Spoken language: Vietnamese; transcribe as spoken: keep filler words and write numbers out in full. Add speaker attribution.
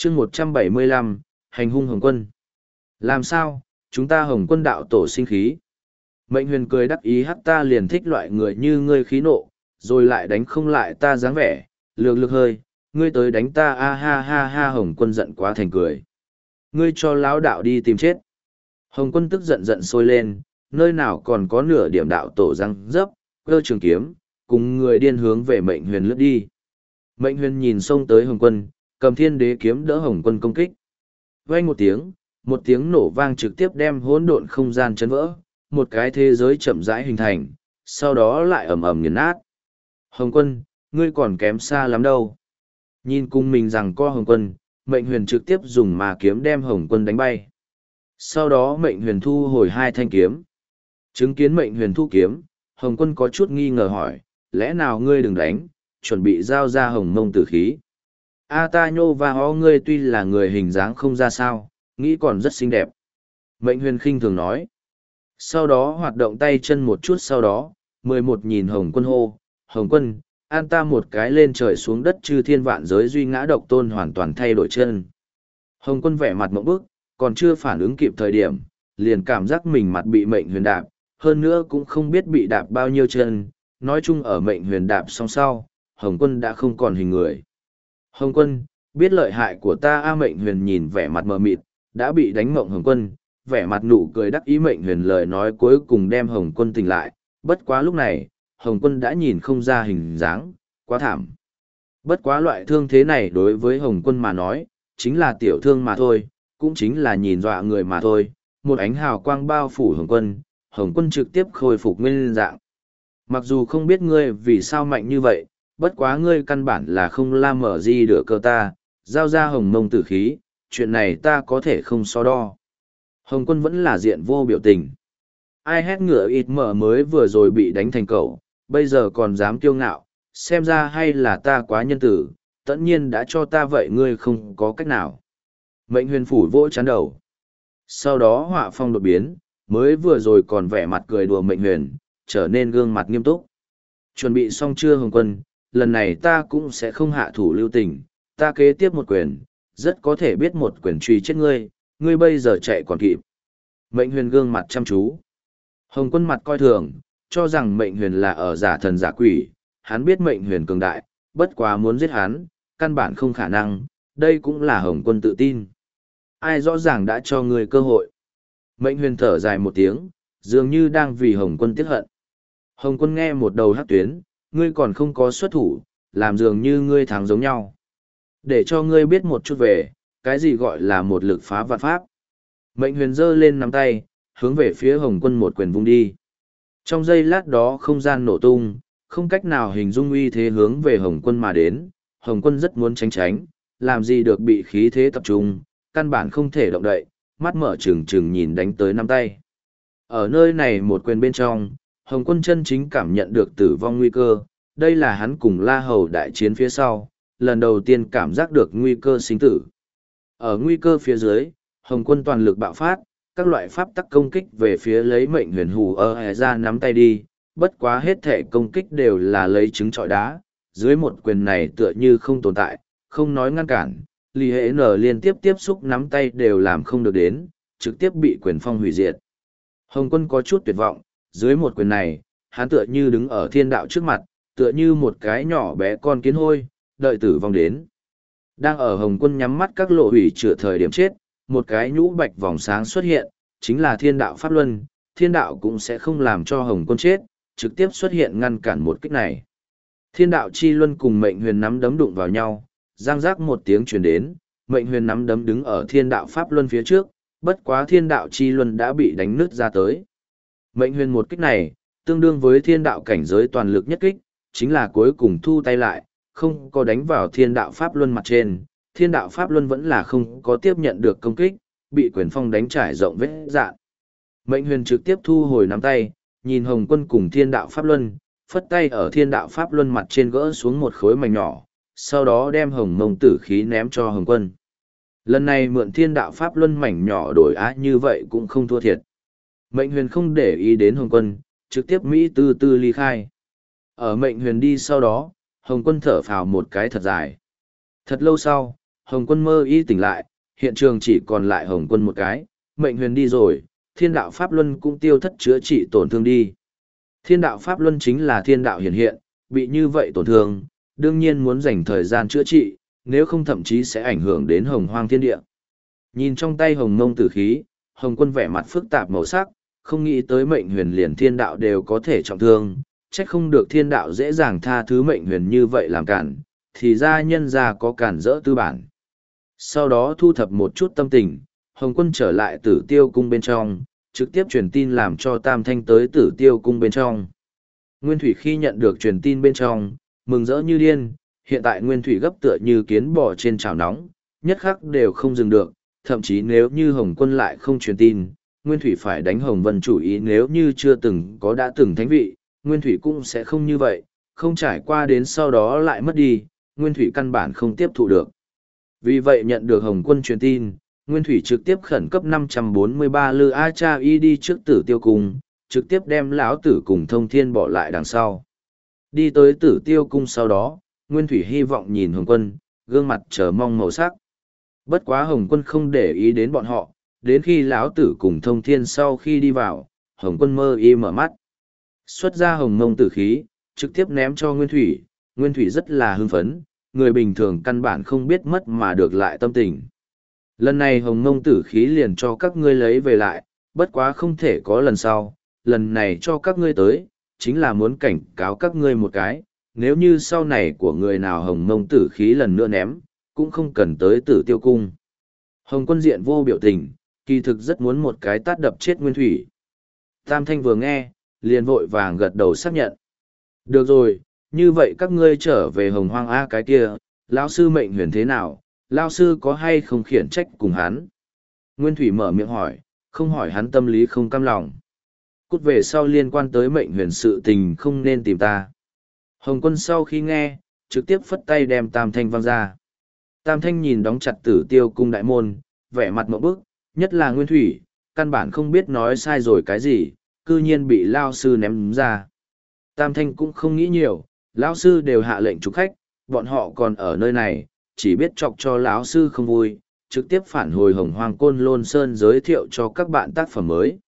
Speaker 1: chương một trăm bảy mươi lăm, hành hung Hồng Quân. Làm sao, chúng ta Hồng Quân đạo tổ sinh khí. Mệnh huyền cười đắc ý hắc ta liền thích loại người như ngươi khí nộ, rồi lại đánh không lại ta dáng vẻ, lược lược hơi, ngươi tới đánh ta a ha ha ha Hồng Quân giận quá thành cười. Ngươi cho lão đạo đi tìm chết. Hồng Quân tức giận giận sôi lên, nơi nào còn có nửa điểm đạo tổ răng dấp, cơ trường kiếm, cùng người điên hướng về mệnh huyền lướt đi. Mệnh huyền nhìn xông tới Hồng Quân, cầm thiên đế kiếm đỡ Hồng Quân công kích. Vang một tiếng, một tiếng nổ vang trực tiếp đem hỗn độn không gian chấn vỡ, một cái thế giới chậm rãi hình thành, sau đó lại ầm ầm nghiền nát. Hồng Quân, ngươi còn kém xa lắm đâu. Nhìn cùng mình rằng co Hồng Quân, mệnh huyền trực tiếp dùng mà kiếm đem Hồng Quân đánh bay. Sau đó mệnh huyền thu hồi hai thanh kiếm. Chứng kiến mệnh huyền thu kiếm, Hồng Quân có chút nghi ngờ hỏi, lẽ nào ngươi đừng đánh, chuẩn bị giao ra hồng mông tử khí. A ta nhô và ho ngươi tuy là người hình dáng không ra sao, nghĩ còn rất xinh đẹp. Mệnh huyền khinh thường nói. Sau đó hoạt động tay chân một chút sau đó, mười một nhìn Hồng Quân hô, Hồng Quân, an ta một cái lên trời xuống đất chư thiên vạn giới duy ngã độc tôn hoàn toàn thay đổi chân. Hồng Quân vẻ mặt mộng bức, còn chưa phản ứng kịp thời điểm, liền cảm giác mình mặt bị mệnh huyền đạp, hơn nữa cũng không biết bị đạp bao nhiêu chân, nói chung ở mệnh huyền đạp song sau, Hồng Quân đã không còn hình người. Hồng Quân, biết lợi hại của ta a mệnh huyền nhìn vẻ mặt mờ mịt, đã bị đánh mộng Hồng Quân, vẻ mặt nụ cười đắc ý mệnh huyền lời nói cuối cùng đem Hồng Quân tỉnh lại, bất quá lúc này, Hồng Quân đã nhìn không ra hình dáng, quá thảm. Bất quá loại thương thế này đối với Hồng Quân mà nói, chính là tiểu thương mà thôi, cũng chính là nhìn dọa người mà thôi, một ánh hào quang bao phủ Hồng Quân, Hồng Quân trực tiếp khôi phục nguyên dạng. Mặc dù không biết ngươi vì sao mạnh như vậy, bất quá ngươi căn bản là không la mở gì được cơ ta, giao ra hồng mông tử khí, chuyện này ta có thể không so đo. Hồng Quân vẫn là diện vô biểu tình. Ai hét ngựa ít mở mới vừa rồi bị đánh thành cẩu, bây giờ còn dám kiêu ngạo, xem ra hay là ta quá nhân tử, tất nhiên đã cho ta vậy ngươi không có cách nào. Mệnh huyền phủ vỗ chán đầu. Sau đó họa phong đột biến, mới vừa rồi còn vẻ mặt cười đùa mệnh huyền, trở nên gương mặt nghiêm túc. Chuẩn bị xong chưa Hồng Quân, lần này ta cũng sẽ không hạ thủ lưu tình, ta kế tiếp một quyền, rất có thể biết một quyền truy chết ngươi, ngươi bây giờ chạy còn kịp. Mệnh huyền gương mặt chăm chú. Hồng Quân mặt coi thường, cho rằng mệnh huyền là ở giả thần giả quỷ, hắn biết mệnh huyền cường đại, bất quá muốn giết hắn, căn bản không khả năng, đây cũng là Hồng Quân tự tin. Ai rõ ràng đã cho ngươi cơ hội. Mệnh huyền thở dài một tiếng, dường như đang vì Hồng Quân tiếc hận. Hồng Quân nghe một đầu hát tuyến, ngươi còn không có xuất thủ, làm dường như ngươi thắng giống nhau. Để cho ngươi biết một chút về, cái gì gọi là một lực phá vạn pháp. Mệnh huyền giơ lên nắm tay, hướng về phía Hồng Quân một quyền vung đi. Trong giây lát đó không gian nổ tung, không cách nào hình dung uy thế hướng về Hồng Quân mà đến. Hồng Quân rất muốn tránh tránh, làm gì được bị khí thế tập trung, căn bản không thể động đậy, mắt mở trừng trừng nhìn đánh tới nắm tay. Ở nơi này một quyền bên trong, Hồng Quân chân chính cảm nhận được tử vong nguy cơ, đây là hắn cùng La Hầu đại chiến phía sau, lần đầu tiên cảm giác được nguy cơ sinh tử. Ở nguy cơ phía dưới, Hồng Quân toàn lực bạo phát, các loại pháp tắc công kích về phía lấy mệnh huyền hù ở hè ra nắm tay đi, bất quá hết thể công kích đều là lấy trứng trọi đá, dưới một quyền này tựa như không tồn tại, không nói ngăn cản, lì hệ nở liên tiếp tiếp xúc nắm tay đều làm không được đến, trực tiếp bị quyền phong hủy diệt. Hồng Quân có chút tuyệt vọng, dưới một quyền này, hắn tựa như đứng ở thiên đạo trước mặt, tựa như một cái nhỏ bé con kiến hôi, đợi tử vong đến. Đang ở Hồng Quân nhắm mắt các lộ hủy chữa thời điểm chết, một cái nhũ bạch vòng sáng xuất hiện, chính là thiên đạo pháp luân, thiên đạo cũng sẽ không làm cho Hồng Quân chết, trực tiếp xuất hiện ngăn cản một kích này. Thiên đạo chi luân cùng mệnh huyền nắm đấm đụng vào nhau, giang giác một tiếng truyền đến, mệnh huyền nắm đấm đứng ở thiên đạo pháp luân phía trước, bất quá thiên đạo chi luân đã bị đánh nứt ra tới. Mệnh huyền một kích này, tương đương với thiên đạo cảnh giới toàn lực nhất kích, chính là cuối cùng thu tay lại, không có đánh vào thiên đạo pháp luân mặt trên, thiên đạo pháp luân vẫn là không có tiếp nhận được công kích, bị quyền phong đánh trải rộng vết dạn. Mệnh huyền trực tiếp thu hồi nắm tay, nhìn Hồng Quân cùng thiên đạo pháp luân, phất tay ở thiên đạo pháp luân mặt trên gỡ xuống một khối mảnh nhỏ, sau đó đem hồng mông tử khí ném cho Hồng Quân. Lần này mượn thiên đạo pháp luân mảnh nhỏ đổi á như vậy cũng không thua thiệt. Mệnh huyền không để ý đến Hồng Quân, trực tiếp Mỹ tư tư ly khai. Ở mệnh huyền đi sau đó, Hồng Quân thở phào một cái thật dài. Thật lâu sau, Hồng Quân mơ y tỉnh lại, hiện trường chỉ còn lại Hồng Quân một cái, mệnh huyền đi rồi, thiên đạo Pháp Luân cũng tiêu thất chữa trị tổn thương đi. Thiên đạo Pháp Luân chính là thiên đạo hiện hiện, bị như vậy tổn thương, đương nhiên muốn dành thời gian chữa trị, nếu không thậm chí sẽ ảnh hưởng đến hồng hoang thiên địa. Nhìn trong tay hồng mông tử khí, Hồng Quân vẻ mặt phức tạp màu sắc, không nghĩ tới mệnh huyền liền thiên đạo đều có thể trọng thương, trách không được thiên đạo dễ dàng tha thứ mệnh huyền như vậy làm cản, thì ra nhân ra có cản rỡ tư bản. Sau đó thu thập một chút tâm tình, Hồng Quân trở lại Tử Tiêu cung bên trong, trực tiếp truyền tin làm cho Tam Thanh tới Tử Tiêu cung bên trong. Nguyên Thủy khi nhận được truyền tin bên trong, mừng rỡ như điên, hiện tại Nguyên Thủy gấp tựa như kiến bò trên chảo nóng, nhất khắc đều không dừng được, thậm chí nếu như Hồng Quân lại không truyền tin, Nguyên Thủy phải đánh Hồng Vân chủ ý, nếu như chưa từng có đã từng thánh vị, Nguyên Thủy cũng sẽ không như vậy, không trải qua đến sau đó lại mất đi, Nguyên Thủy căn bản không tiếp thụ được. Vì vậy nhận được Hồng Quân truyền tin, Nguyên Thủy trực tiếp khẩn cấp năm trăm bốn mươi ba lư A Cha Y đi trước Tử Tiêu cung, trực tiếp đem lão tử cùng Thông Thiên bỏ lại đằng sau. Đi tới Tử Tiêu cung sau đó, Nguyên Thủy hy vọng nhìn Hồng Quân, gương mặt chờ mong màu sắc. Bất quá Hồng Quân không để ý đến bọn họ, đến khi lão tử cùng Thông Thiên sau khi đi vào, Hồng Quân mơ y mở mắt. Xuất ra hồng mông tử khí, trực tiếp ném cho Nguyên Thủy, Nguyên Thủy rất là hưng phấn, người bình thường căn bản không biết mất mà được lại tâm tình. Lần này hồng mông tử khí liền cho các ngươi lấy về lại, bất quá không thể có lần sau, lần này cho các ngươi tới, chính là muốn cảnh cáo các ngươi một cái, nếu như sau này của người nào hồng mông tử khí lần nữa ném, cũng không cần tới Tử Tiêu cung. Hồng Quân diện vô biểu tình, kỳ thực rất muốn một cái tát đập chết Nguyên Thủy. Tam Thanh vừa nghe, liền vội vàng gật đầu xác nhận. Được rồi, như vậy các ngươi trở về hồng hoang A cái kia, lão sư mệnh huyền thế nào, lão sư có hay không khiển trách cùng hắn? Nguyên Thủy mở miệng hỏi, không hỏi hắn tâm lý không cam lòng. Cút về sau liên quan tới mệnh huyền sự tình không nên tìm ta. Hồng Quân sau khi nghe, trực tiếp phất tay đem Tam Thanh văng ra. Tam Thanh nhìn đóng chặt Tử Tiêu cung đại môn, vẻ mặt ngộp bức, nhất là Nguyên Thủy, căn bản không biết nói sai rồi cái gì, cư nhiên bị lao sư ném ra. Tam Thanh cũng không nghĩ nhiều, lão sư đều hạ lệnh trục khách, bọn họ còn ở nơi này, chỉ biết chọc cho lão sư không vui, trực tiếp phản hồi Hồng Hoang Côn Lôn Sơn giới thiệu cho các bạn tác phẩm mới.